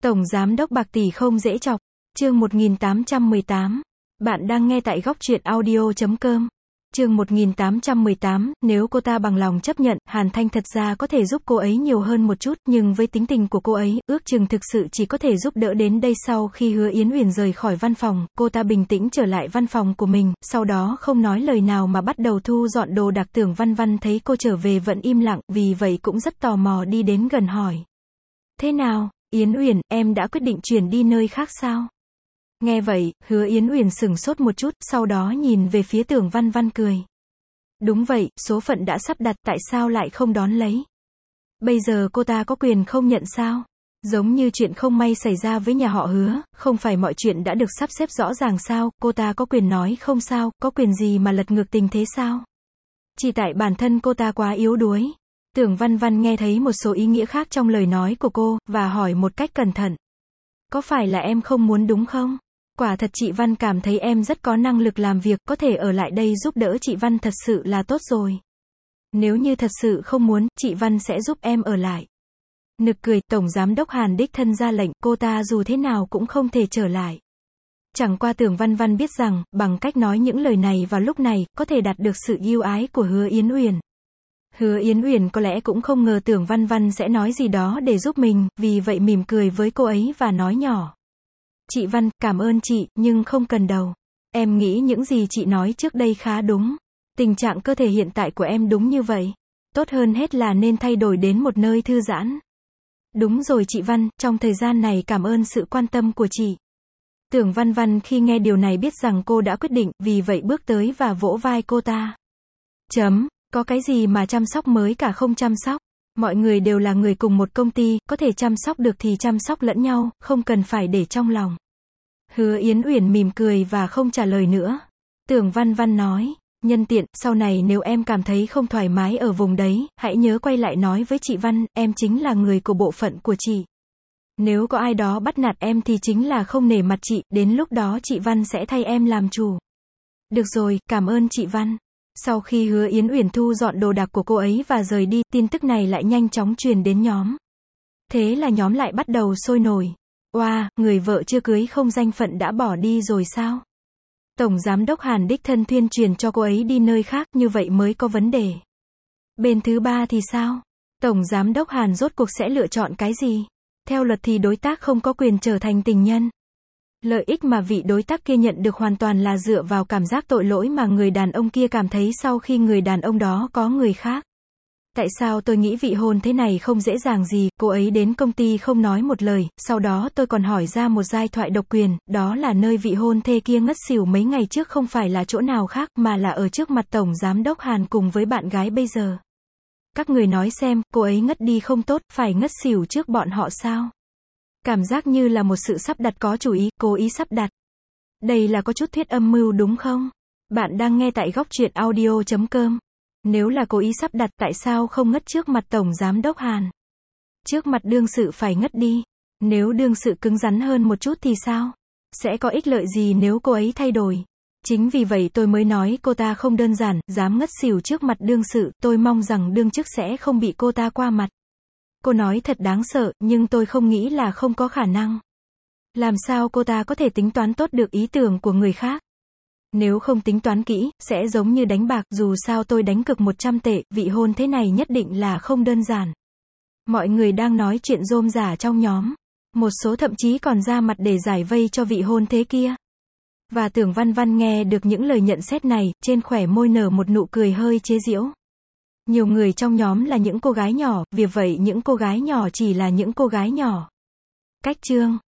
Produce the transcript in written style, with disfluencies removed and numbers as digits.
Tổng giám đốc bạc tỷ không dễ chọc. Chương 1818. Bạn đang nghe tại góc truyện audio.com. Chương 1818, nếu cô ta bằng lòng chấp nhận, Hàn Thanh thật ra có thể giúp cô ấy nhiều hơn một chút, nhưng với tính tình của cô ấy, ước chừng thực sự chỉ có thể giúp đỡ đến đây. Sau khi Hứa Yến Uyển rời khỏi văn phòng, cô ta bình tĩnh trở lại văn phòng của mình, sau đó không nói lời nào mà bắt đầu thu dọn đồ đạc. Tưởng Văn Văn thấy cô trở về vẫn im lặng, vì vậy cũng rất tò mò đi đến gần hỏi. Thế nào, Yến Uyển, em đã quyết định chuyển đi nơi khác sao? Nghe vậy, Hứa Yến Uyển sửng sốt một chút, sau đó nhìn về phía Tưởng Văn Văn cười. Đúng vậy, số phận đã sắp đặt, tại sao lại không đón lấy? Bây giờ cô ta có quyền không nhận sao? Giống như chuyện không may xảy ra với nhà họ Hứa, không phải mọi chuyện đã được sắp xếp rõ ràng sao? Cô ta có quyền nói không sao, có quyền gì mà lật ngược tình thế sao? Chỉ tại bản thân cô ta quá yếu đuối. Tưởng Văn Văn nghe thấy một số ý nghĩa khác trong lời nói của cô, và hỏi một cách cẩn thận. Có phải là em không muốn đúng không? Quả thật chị Văn cảm thấy em rất có năng lực làm việc, có thể ở lại đây giúp đỡ chị Văn thật sự là tốt rồi. Nếu như thật sự không muốn, chị Văn sẽ giúp em ở lại. Nực cười, Tổng Giám đốc Hàn đích thân ra lệnh, cô ta dù thế nào cũng không thể trở lại. Chẳng qua Tưởng Văn Văn biết rằng, bằng cách nói những lời này vào lúc này, có thể đạt được sự yêu ái của Hứa Yến Uyển. Hứa Yến Uyển có lẽ cũng không ngờ Tưởng Văn Văn sẽ nói gì đó để giúp mình, vì vậy mỉm cười với cô ấy và nói nhỏ. Chị Văn, cảm ơn chị, nhưng không cần đâu. Em nghĩ những gì chị nói trước đây khá đúng. Tình trạng cơ thể hiện tại của em đúng như vậy. Tốt hơn hết là nên thay đổi đến một nơi thư giãn. Đúng rồi chị Văn, trong thời gian này cảm ơn sự quan tâm của chị. Tưởng Văn Văn khi nghe điều này biết rằng cô đã quyết định, vì vậy bước tới và vỗ vai cô ta. Có cái gì mà chăm sóc mới cả không chăm sóc. Mọi người đều là người cùng một công ty, có thể chăm sóc được thì chăm sóc lẫn nhau, không cần phải để trong lòng. Hứa Yến Uyển mỉm cười và không trả lời nữa. Tưởng Văn Văn nói, nhân tiện, sau này nếu em cảm thấy không thoải mái ở vùng đấy, hãy nhớ quay lại nói với chị Văn, em chính là người của bộ phận của chị. Nếu có ai đó bắt nạt em thì chính là không nể mặt chị, đến lúc đó chị Văn sẽ thay em làm chủ. Được rồi, cảm ơn chị Văn. Sau khi Hứa Yến Uyển thu dọn đồ đạc của cô ấy và rời đi, tin tức này lại nhanh chóng truyền đến nhóm. Thế là nhóm lại bắt đầu sôi nổi. Oa, người vợ chưa cưới không danh phận đã bỏ đi rồi sao? Tổng Giám đốc Hàn đích thân tuyên truyền cho cô ấy đi nơi khác, như vậy mới có vấn đề. Bên thứ ba thì sao? Tổng Giám đốc Hàn rốt cuộc sẽ lựa chọn cái gì? Theo luật thì đối tác không có quyền trở thành tình nhân. Lợi ích mà vị đối tác kia nhận được hoàn toàn là dựa vào cảm giác tội lỗi mà người đàn ông kia cảm thấy sau khi người đàn ông đó có người khác. Tại sao tôi nghĩ vị hôn thế này không dễ dàng gì, cô ấy đến công ty không nói một lời, sau đó tôi còn hỏi ra một giai thoại độc quyền, đó là nơi vị hôn thê kia ngất xỉu mấy ngày trước không phải là chỗ nào khác, mà là ở trước mặt Tổng Giám đốc Hàn cùng với bạn gái bây giờ. Các người nói xem, cô ấy ngất đi không tốt, phải ngất xỉu trước bọn họ sao? Cảm giác như là một sự sắp đặt có chủ ý, cố ý sắp đặt. Đây là có chút thuyết âm mưu đúng không? Bạn đang nghe tại góc truyện audio.com. Nếu là cố ý sắp đặt, tại sao không ngất trước mặt Tổng Giám đốc Hàn? Trước mặt đương sự phải ngất đi. Nếu đương sự cứng rắn hơn một chút thì sao? Sẽ có ích lợi gì nếu cô ấy thay đổi? Chính vì vậy tôi mới nói cô ta không đơn giản, dám ngất xỉu trước mặt đương sự, tôi mong rằng đương chức sẽ không bị cô ta qua mặt. Cô nói thật đáng sợ, nhưng tôi không nghĩ là không có khả năng. Làm sao cô ta có thể tính toán tốt được ý tưởng của người khác? Nếu không tính toán kỹ, sẽ giống như đánh bạc, dù sao tôi đánh cược 100 tệ, vị hôn thế này nhất định là không đơn giản. Mọi người đang nói chuyện rôm rả trong nhóm. Một số thậm chí còn ra mặt để giải vây cho vị hôn thế kia. Và Tưởng Văn Văn nghe được những lời nhận xét này, trên khóe môi nở một nụ cười hơi chế giễu. Nhiều người trong nhóm là những cô gái nhỏ, vì vậy những cô gái nhỏ chỉ là những cô gái nhỏ. Cách chương